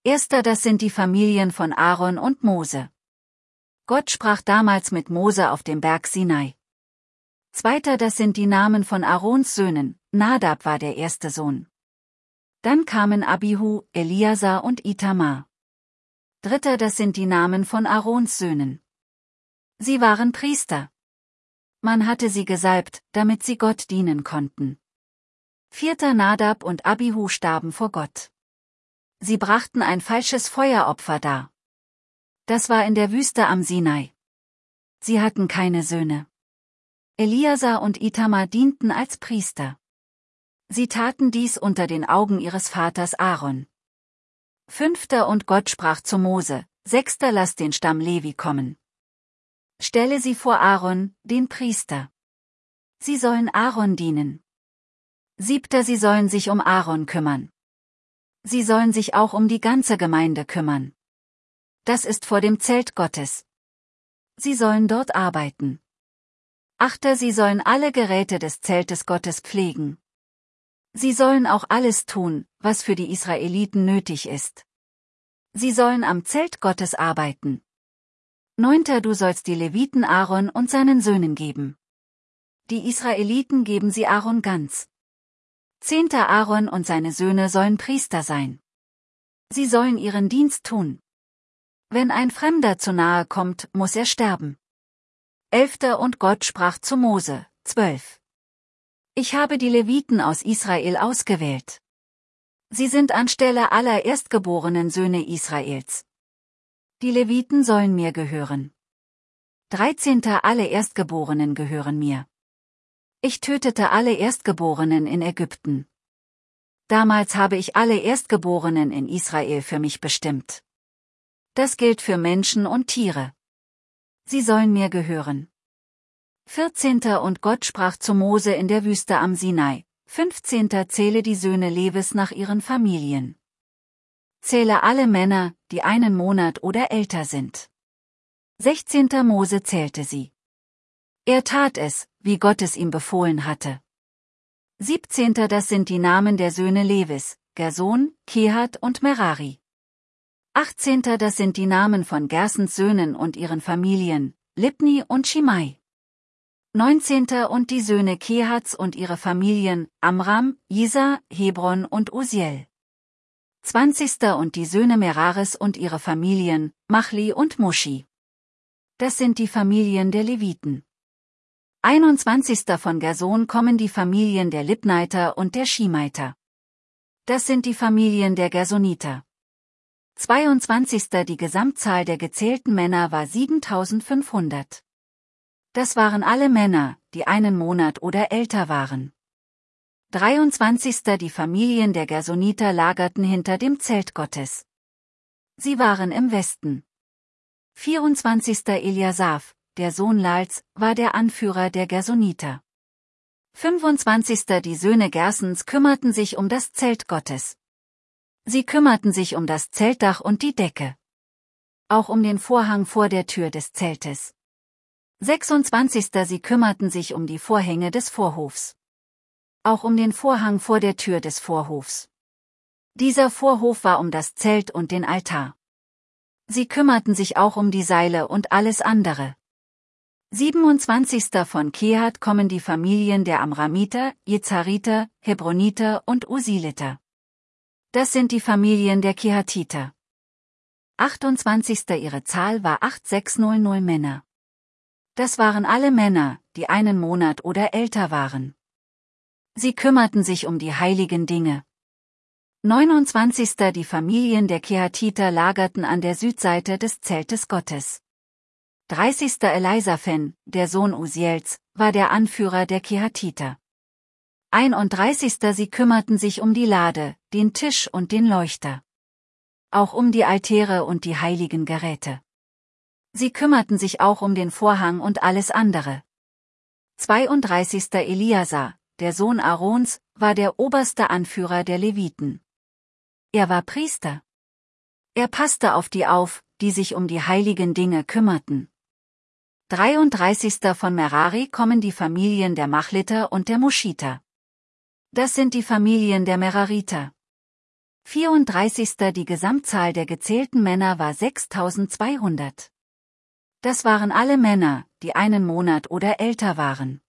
Erster, das sind die Familien von Aaron und Mose. Gott sprach damals mit Mose auf dem Berg Sinai. Zweiter, das sind die Namen von Aarons Söhnen, Nadab war der erste Sohn. Dann kamen Abihu, Eliasar und Itamar. Dritter, das sind die Namen von Aarons Söhnen. Sie waren Priester. Man hatte sie gesalbt, damit sie Gott dienen konnten. Vierter, Nadab und Abihu starben vor Gott. Sie brachten ein falsches Feueropfer dar. Das war in der Wüste am Sinai. Sie hatten keine Söhne. Eliasar und Itamar dienten als Priester. Sie taten dies unter den Augen ihres Vaters Aaron. Fünfter, und Gott sprach zu Mose: Sechster, lass den Stamm Levi kommen. Stelle sie vor Aaron, den Priester. Sie sollen Aaron dienen. Siebter, sie sollen sich um Aaron kümmern. Sie sollen sich auch um die ganze Gemeinde kümmern. Das ist vor dem Zelt Gottes. Sie sollen dort arbeiten. Achter, sie sollen alle Geräte des Zeltes Gottes pflegen. Sie sollen auch alles tun, was für die Israeliten nötig ist. Sie sollen am Zelt Gottes arbeiten. Neunter, du sollst die Leviten Aaron und seinen Söhnen geben. Die Israeliten geben sie Aaron ganz. Zehnter, Aaron und seine Söhne sollen Priester sein. Sie sollen ihren Dienst tun. Wenn ein Fremder zu nahe kommt, muss er sterben. Elfter, und Gott sprach zu Mose: 12. Ich habe die Leviten aus Israel ausgewählt. Sie sind anstelle aller erstgeborenen Söhne Israels. Die Leviten sollen mir gehören. 13. Alle Erstgeborenen gehören mir. Ich tötete alle Erstgeborenen in Ägypten. Damals habe ich alle Erstgeborenen in Israel für mich bestimmt. Das gilt für Menschen und Tiere. Sie sollen mir gehören. 14. Und Gott sprach zu Mose in der Wüste am Sinai: 15. Zähle die Söhne Levis nach ihren Familien. Zähle alle Männer, die einen Monat oder älter sind. 16. Mose zählte sie. Er tat es, wie Gott es ihm befohlen hatte. 17. Das sind die Namen der Söhne Levis: Gerson, Kehat und Merari. 18. Das sind die Namen von Gersons Söhnen und ihren Familien: Libni und Shimei. 19. Und die Söhne Kehats und ihre Familien: Amram, Jisa, Hebron und Uziel. 20. Und die Söhne Meraris und ihre Familien: Machli und Mushi. Das sind die Familien der Leviten. 21. Von Gerson kommen die Familien der Libniter und der Shimeiter. Das sind die Familien der Gersoniter. 22. Die Gesamtzahl der gezählten Männer war 7500. Das waren alle Männer, die einen Monat oder älter waren. 23. Die Familien der Gersoniter lagerten hinter dem Zelt Gottes. Sie waren im Westen. 24. Eliasaph, der Sohn Lals, war der Anführer der Gersoniter. 25. Die Söhne Gersons kümmerten sich um das Zelt Gottes. Sie kümmerten sich um das Zeltdach und die Decke. Auch um den Vorhang vor der Tür des Zeltes. 26. Sie kümmerten sich um die Vorhänge des Vorhofs. Auch um den Vorhang vor der Tür des Vorhofs. Dieser Vorhof war um das Zelt und den Altar. Sie kümmerten sich auch um die Seile und alles andere. 27. Von Kehat kommen die Familien der Amramiter, Jezariter, Hebroniter und Usiliter. Das sind die Familien der Kehatiter. 28. Ihre Zahl war 8600 Männer. Das waren alle Männer, die einen Monat oder älter waren. Sie kümmerten sich um die heiligen Dinge. 29. Die Familien der Kehatiter lagerten an der Südseite des Zeltes Gottes. 30. Elisaphen, der Sohn Uziels, war der Anführer der Kehatiter. 31. Sie kümmerten sich um die Lade, den Tisch und den Leuchter. Auch um die Altäre und die heiligen Geräte. Sie kümmerten sich auch um den Vorhang und alles andere. 32. Eliasar, der Sohn Aarons, war der oberste Anführer der Leviten. Er war Priester. Er passte auf die auf, die sich um die heiligen Dinge kümmerten. 33. Von Merari kommen die Familien der Machliter und der Muschiter. Das sind die Familien der Merariter. 34. Die Gesamtzahl der gezählten Männer war 6200. Das waren alle Männer, die einen Monat oder älter waren.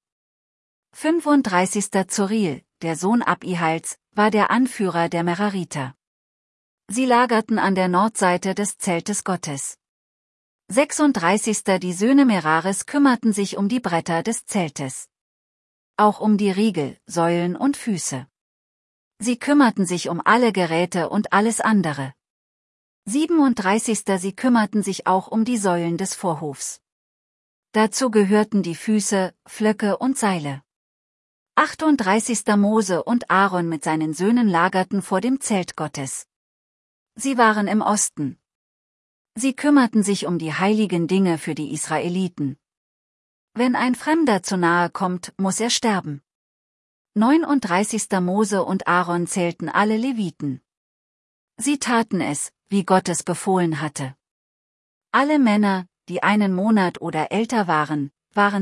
35. Zoril, der Sohn Abihals, war der Anführer der Merariter. Sie lagerten an der Nordseite des Zeltes Gottes. 36. Die Söhne Meraris kümmerten sich um die Bretter des Zeltes. Auch um die Riegel, Säulen und Füße. Sie kümmerten sich um alle Geräte und alles andere. 37. Sie kümmerten sich auch um die Säulen des Vorhofs. Dazu gehörten die Füße, Flöcke und Seile. 38. Mose und Aaron mit seinen Söhnen lagerten vor dem Zelt Gottes. Sie waren im Osten. Sie kümmerten sich um die heiligen Dinge für die Israeliten. Wenn ein Fremder zu nahe kommt, muss er sterben. 39. Mose und Aaron zählten alle Leviten. Sie taten es, wie Gott es befohlen hatte. Alle Männer, die einen Monat oder älter waren, waren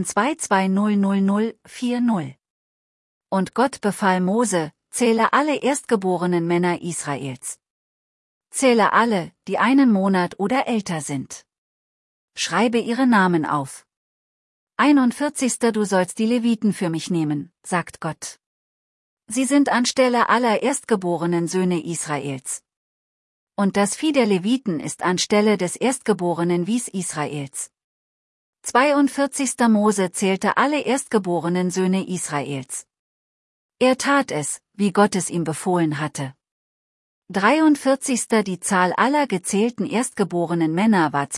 220040. Und Gott befahl Mose, zähle alle erstgeborenen Männer Israels. Zähle alle, die einen Monat oder älter sind. Schreibe ihre Namen auf. 41. Du sollst die Leviten für mich nehmen, sagt Gott. Sie sind anstelle aller erstgeborenen Söhne Israels. Und das Vieh der Leviten ist anstelle des erstgeborenen Wies Israels. 42. Mose zählte alle erstgeborenen Söhne Israels. Er tat es, wie Gott es ihm befohlen hatte. 43. Die Zahl aller gezählten erstgeborenen Männer war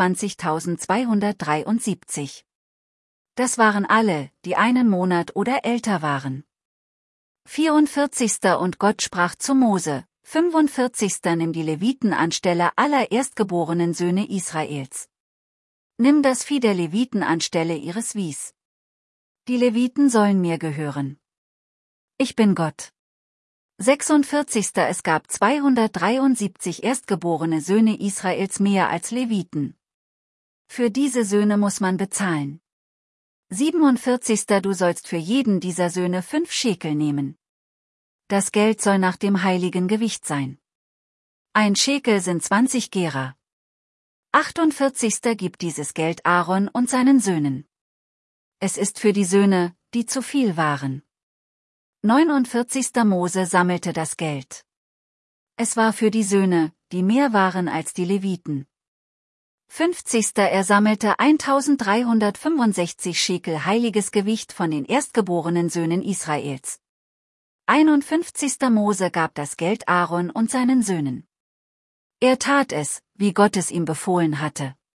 22.273. Das waren alle, die einen Monat oder älter waren. 44. Und Gott sprach zu Mose, 45. Nimm die Leviten anstelle aller erstgeborenen Söhne Israels. Nimm das Vieh der Leviten anstelle ihres Wies. Die Leviten sollen mir gehören. Ich bin Gott. 46. Es gab 273 erstgeborene Söhne Israels mehr als Leviten. Für diese Söhne muss man bezahlen. 47. Du sollst für jeden dieser Söhne 5 Schekel nehmen. Das Geld soll nach dem heiligen Gewicht sein. Ein Schekel sind 20 Gera. 48. Gibt dieses Geld Aaron und seinen Söhnen. Es ist für die Söhne, die zu viel waren. 49. Mose sammelte das Geld. Es war für die Söhne, die mehr waren als die Leviten. 50. Er sammelte 1365 Schekel heiliges Gewicht von den erstgeborenen Söhnen Israels. 51. Mose gab das Geld Aaron und seinen Söhnen. Er tat es, wie Gott es ihm befohlen hatte.